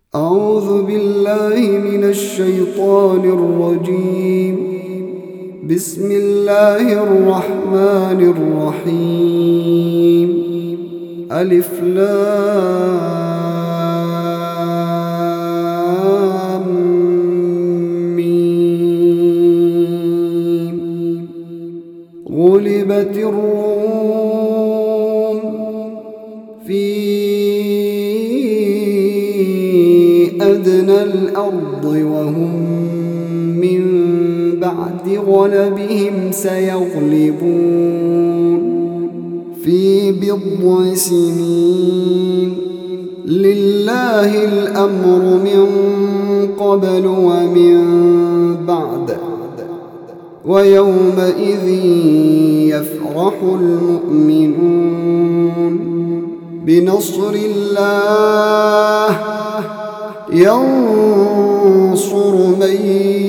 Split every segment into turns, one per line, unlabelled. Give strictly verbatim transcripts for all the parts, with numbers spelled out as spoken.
أعوذ بالله من الشيطان الرجيم. بسم الله الرحمن الرحيم. ألف لام ميم. غلبت الروم في أدنى الأرض وهم من بعد غلبهم سيغلبون في بضع سنين. لله الأمر من قبل ومن بعد ويومئذ يفرح المؤمنون بنصر الله ينصر من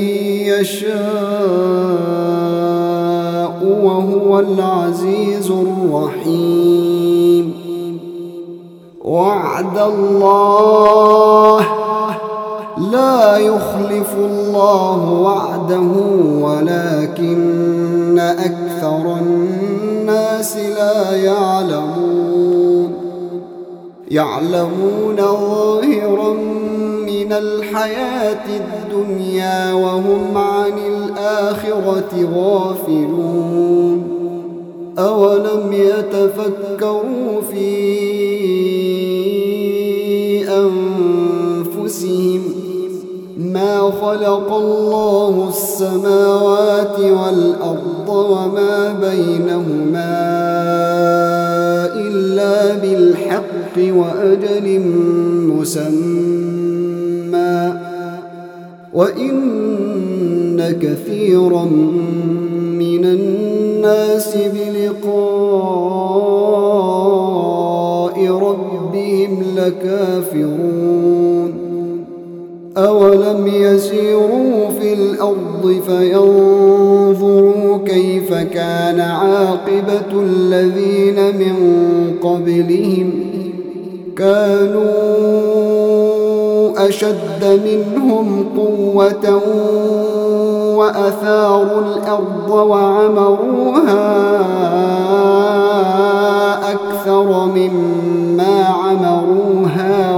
يشاء وهو العزيز الرحيم. وعد الله لا يخلف الله وعده ولكن أكثر الناس لا يعلمون يعلمون ظاهرا من الحياة الدنيا وهم عن الآخرة غافلون. أولم يتفكروا في أنفسهم ما خلق الله السماوات والأرض وما بينهما إلا بالحق وأجل مسمى وإن كثيرا من الناس بلقاء ربهم لكافرون. أولم يسيروا في الأرض فينظروا كيف كان عاقبة الذين من قبلهم كانوا أشد منهم قوة وأثاروا الأرض وعمروها أكثر مما عمروها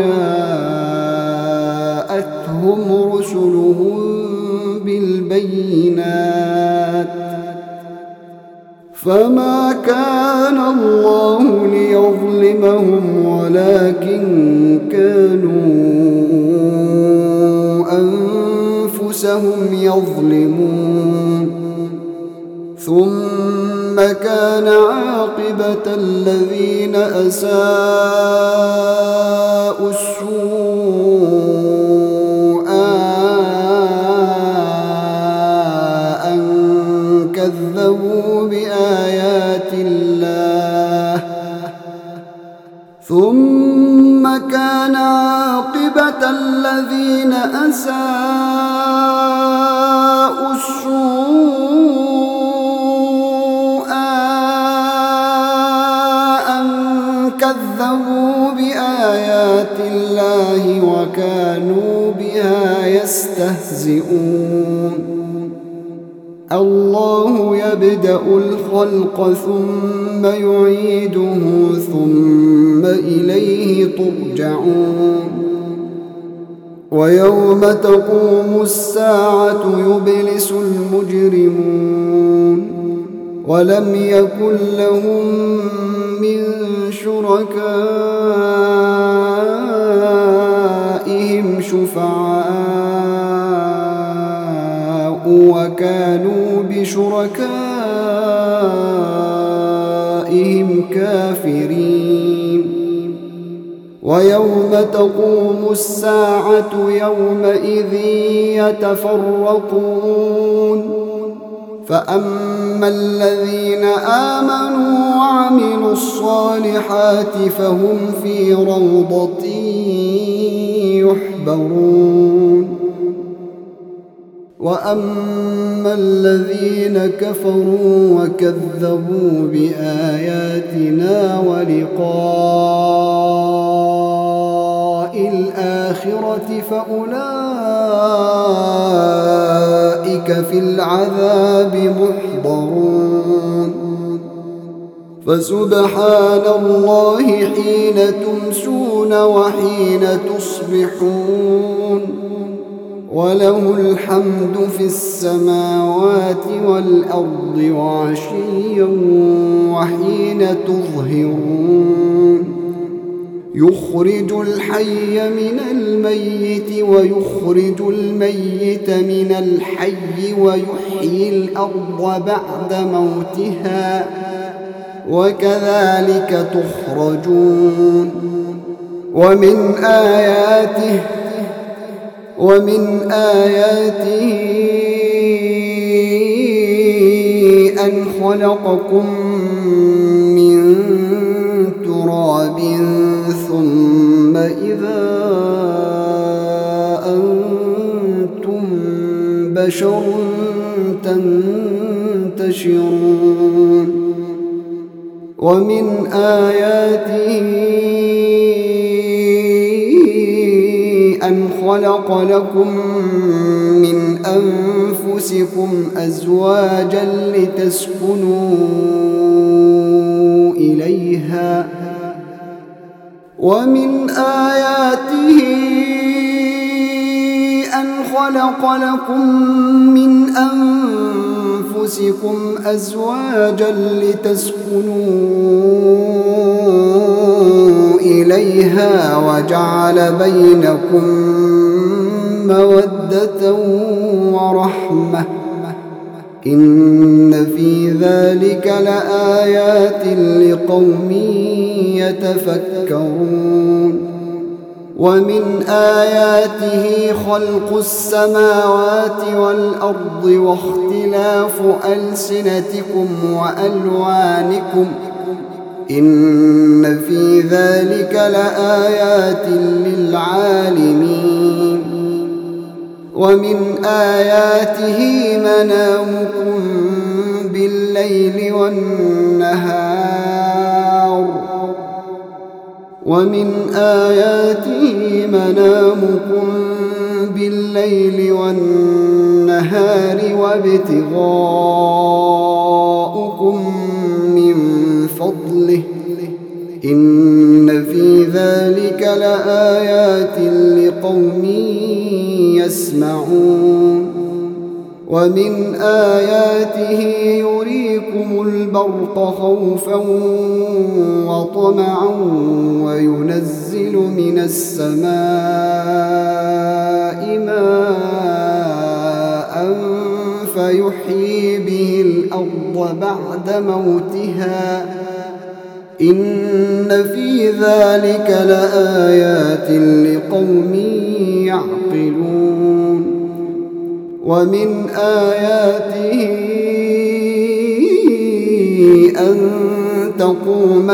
وجاءتهم رسلهم بالبينات فما كان الله ليظلمهم ولكن كانوا أنفسهم يظلمون. ثم كان عاقبة الذين أساءوا السوء أن كذبوا بآيات الله ثم كان عاقبة الذين أساءوا السوء أن كذبوا بآيات الله وكانوا بها يستهزئون. الله يبدأ الخلق ثم يعيده ثم إليه ترجعون. ويوم تقوم الساعة يبلس المجرمون ولم يكن لهم من شركائهم شفعاء وكانوا بشركائهم كافرين. ويوم تقوم الساعة يومئذ يتفرقون فأما الذين آمنوا وعملوا الصالحات فهم في روضة يحبرون. وأما الذين كفروا وكذبوا بآياتنا ولقاء الآخرة فأولئك في العذاب محضرون فسبحان الله حين تمسون وحين تصبحون وله الحمد في السماوات والأرض وعشيا وحين تظهرون يخرج الحي من الميت ويخرج الميت من الحي ويحيي الأرض بعد موتها وكذلك تخرجون ومن آياته ومن آياته أن خلقكم من تراب ثم إذا أنتم بشر تنتشرون ومن آياته أن خلق لكم من أنفسكم أزواجا لتسكنوا إليها ومن آياته أن خلق لكم من أنفسكم أزواجا لتسكنوا إليها وجعل بينكم مودة ورحمة إن في ذلك لآيات لقوم يتفكرون ومن آياته خلق السماوات والأرض واختلاف ألسنتكم وألوانكم إن في ذلك لآيات للعالمين ومن آياته منامكم بالليل والنهار ومن آياته منامكم بالليل والنهار وابتغاؤكم من فضله إن في ذلك لآيات لقوم يسمعون ومن آياته يريكم البرق خوفا وطمعا وينزل من السماء ماء فيحيي به الأرض بعد موتها إن في ذلك لآيات لقوم يعقلون ومن آياته أن تقوم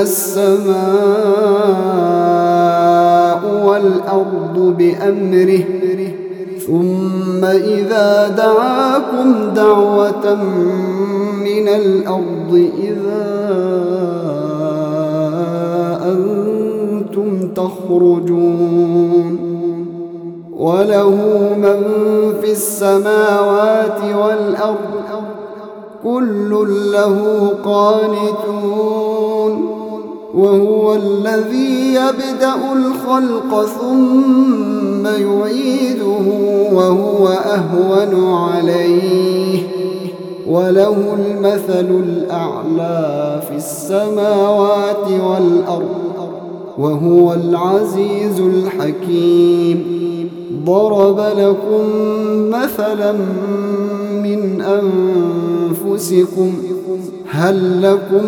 السماء والأرض بأمره ثم إذا دعاكم دعوة من الأرض إذا أنتم تخرجون وله من في السماوات والأرض كل له قانتون وهو الذي يبدأ الخلق ثم يعيده وهو أهون عليه وله المثل الأعلى في السماوات والأرض وهو العزيز الحكيم ضرب لكم مثلا من أنفسكم هل لكم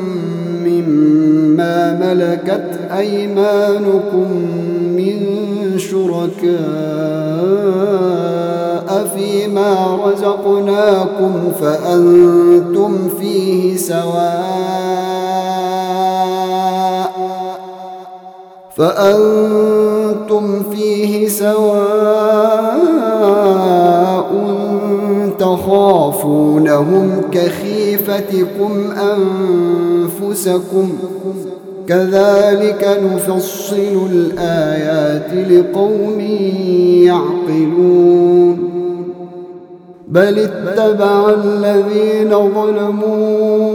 مما ملكت أيمانكم من شركاء فيما رزقناكم فأنتم فيه سواء فأنتم فيه سواء تخافونهم كخيفتكم أنفسكم كذلك نفصل الآيات لقوم يعقلون بل اتبع الذين ظلموا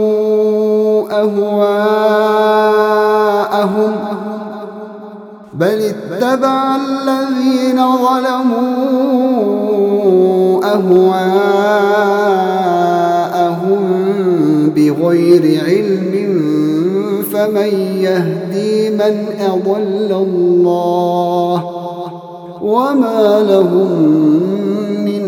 أهواءهم بل اتبع الذين ظلموا أهواءهم بغير علم فمن يهدي من أضل الله وما لهم من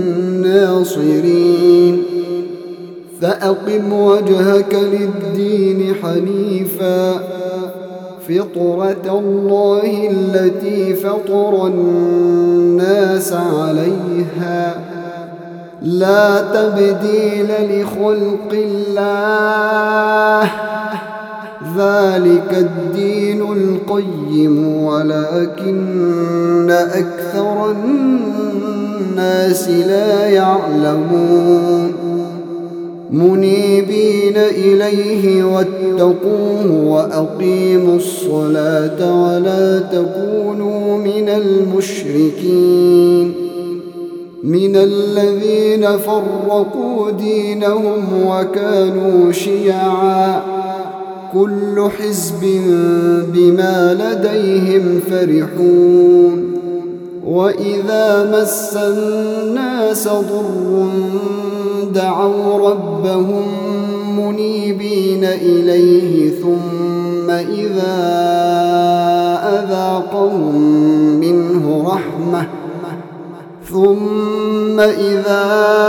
ناصرين فأقم وجهك للدين حنيفا فطرة الله التي فطر الناس عليها لا تبديل لخلق الله ذلك الدين القيم ولكن أكثر الناس لا يعلمون منيبين إليه واتقوه وأقيموا الصلاة ولا تكونوا من المشركين من الذين فرقوا دينهم وكانوا شيعا كل حزب بما لديهم فرحون وإذا مس الناس ضر دعوا ربهم منيبين إليه ثم إذا أذاقهم منه رحمة ثم إذا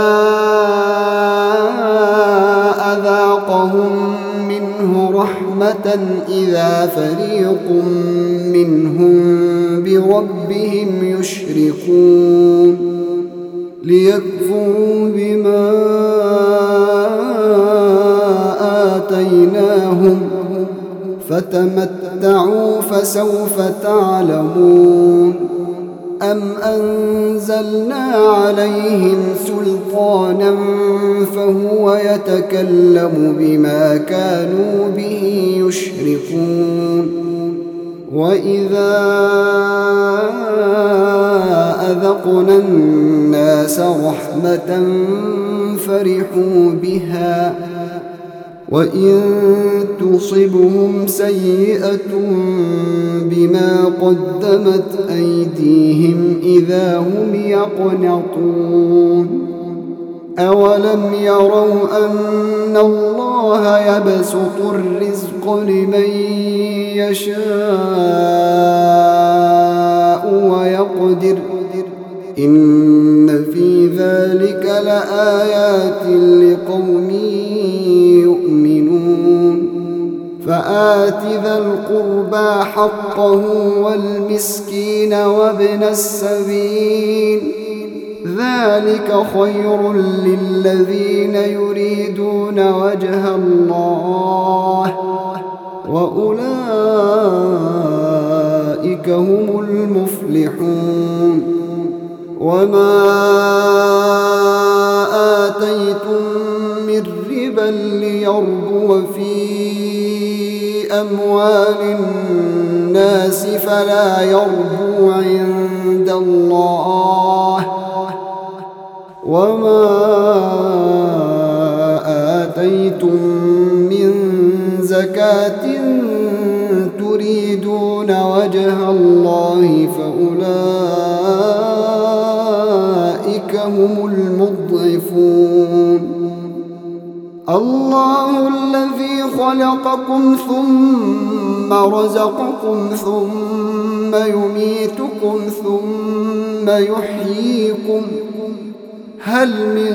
أذاقهم منه رحمة إذا فريق منهم بربهم يشركون ليكفروا بما آتيناهم فتمتعوا فسوف تعلمون أم أنزلنا عليهم سلطانا فهو يتكلم بما كانوا به يشركون وإذا أذقنا الناس رحمة فرحوا بها وإن تصبهم سيئة بما قدمت أيديهم إذا هم يقنطون أولم يروا أن الله يبسط الرزق لمن يشاء ويقدر إن في ذلك لآيات لقوم يؤمنون فآت ذا القربى حقه والمسكين وابن السبيل ذلك خير للذين يريدون وجه الله وأولئك هم المفلحون وما آتيتم من ربا ليربو في أموال الناس فلا يربو عند الله وما آتيتم من زكاة تريدون وجه الله فأولئك هم المضعفون الله الذي خلقكم ثم رزقكم ثم يميتكم ثم يحييكم هل من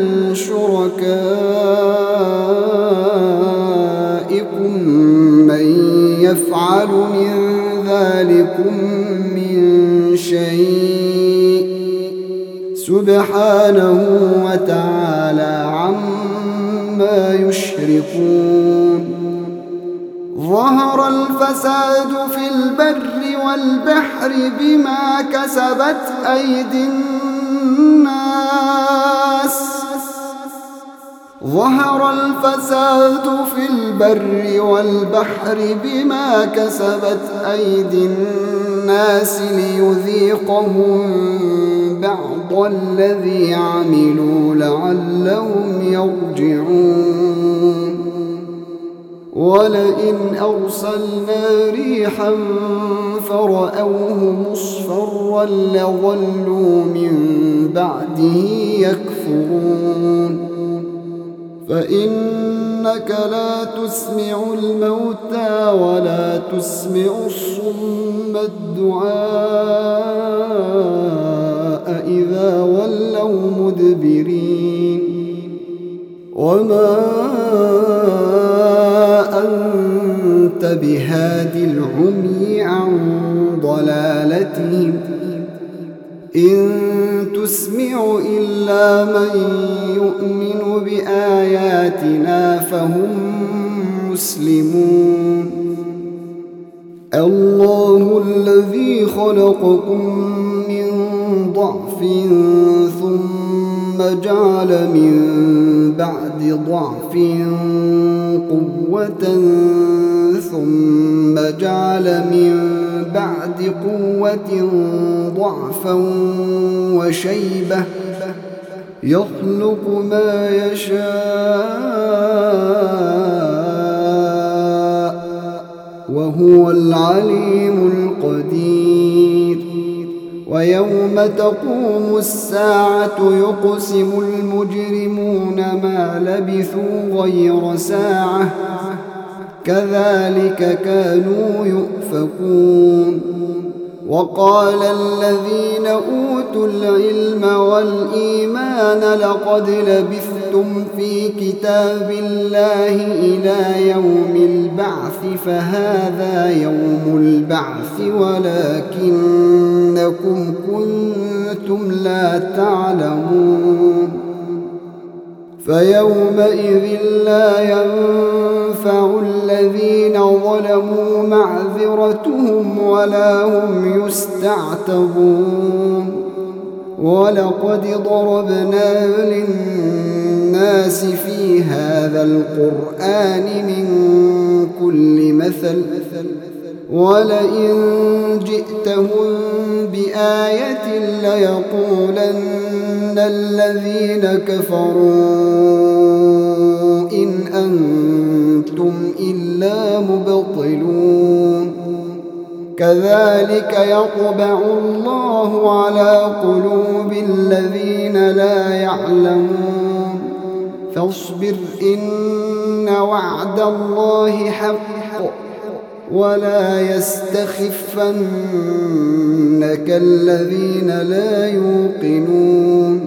شركائكم من يفعل من ذلكم من شيء سبحانه وتعالى عما يشركون ظهر الفساد في البر والبحر بما كسبت أيدي الناس ظهر الفساد في البر والبحر بما كسبت أيدي الناس ليذيقهم بعض الذي عملوا لعلهم يرجعون ولئن أرسلنا ريحا فرأوه مصفرا لظلوا من بعده يكفرون فإنك لا تسمع الموتى ولا تسمع الصم الدعاء إذا ولوا مدبرين وما أنت بهاد العمي عن ضلالتهم إن تسمع إلا من يؤمن بآياتنا فهم مسلمون الله الذي خلقكم من ضعف ثم جعل من بعد ضعف قوة ثم جعل من بعد قوة ضعفا وشيبة يخلق ما يشاء وهو العليم القدير ويوم تقوم الساعة يقسم المجرمون ما لبثوا غير ساعة كذلك كانوا يؤفكون وقال الذين أوتوا العلم والإيمان لقد لبثتم في كتاب الله إلى يوم البعث فهذا يوم البعث ولكنكم كنتم لا تعلمون فيومئذ لا ينفع الذين ظلموا معذرتهم ولا هم يستعتبون ولقد ضربنا للناس في هذا القرآن من كل مثل ولئن جئتهم بآية ليقولن الذين كفروا إن أنتم إلا مبطلون كذلك يطبع الله على قلوب الذين لا يعلمون فاصبر إن وعد الله حق ولا يستخفنك الذين لا يوقنون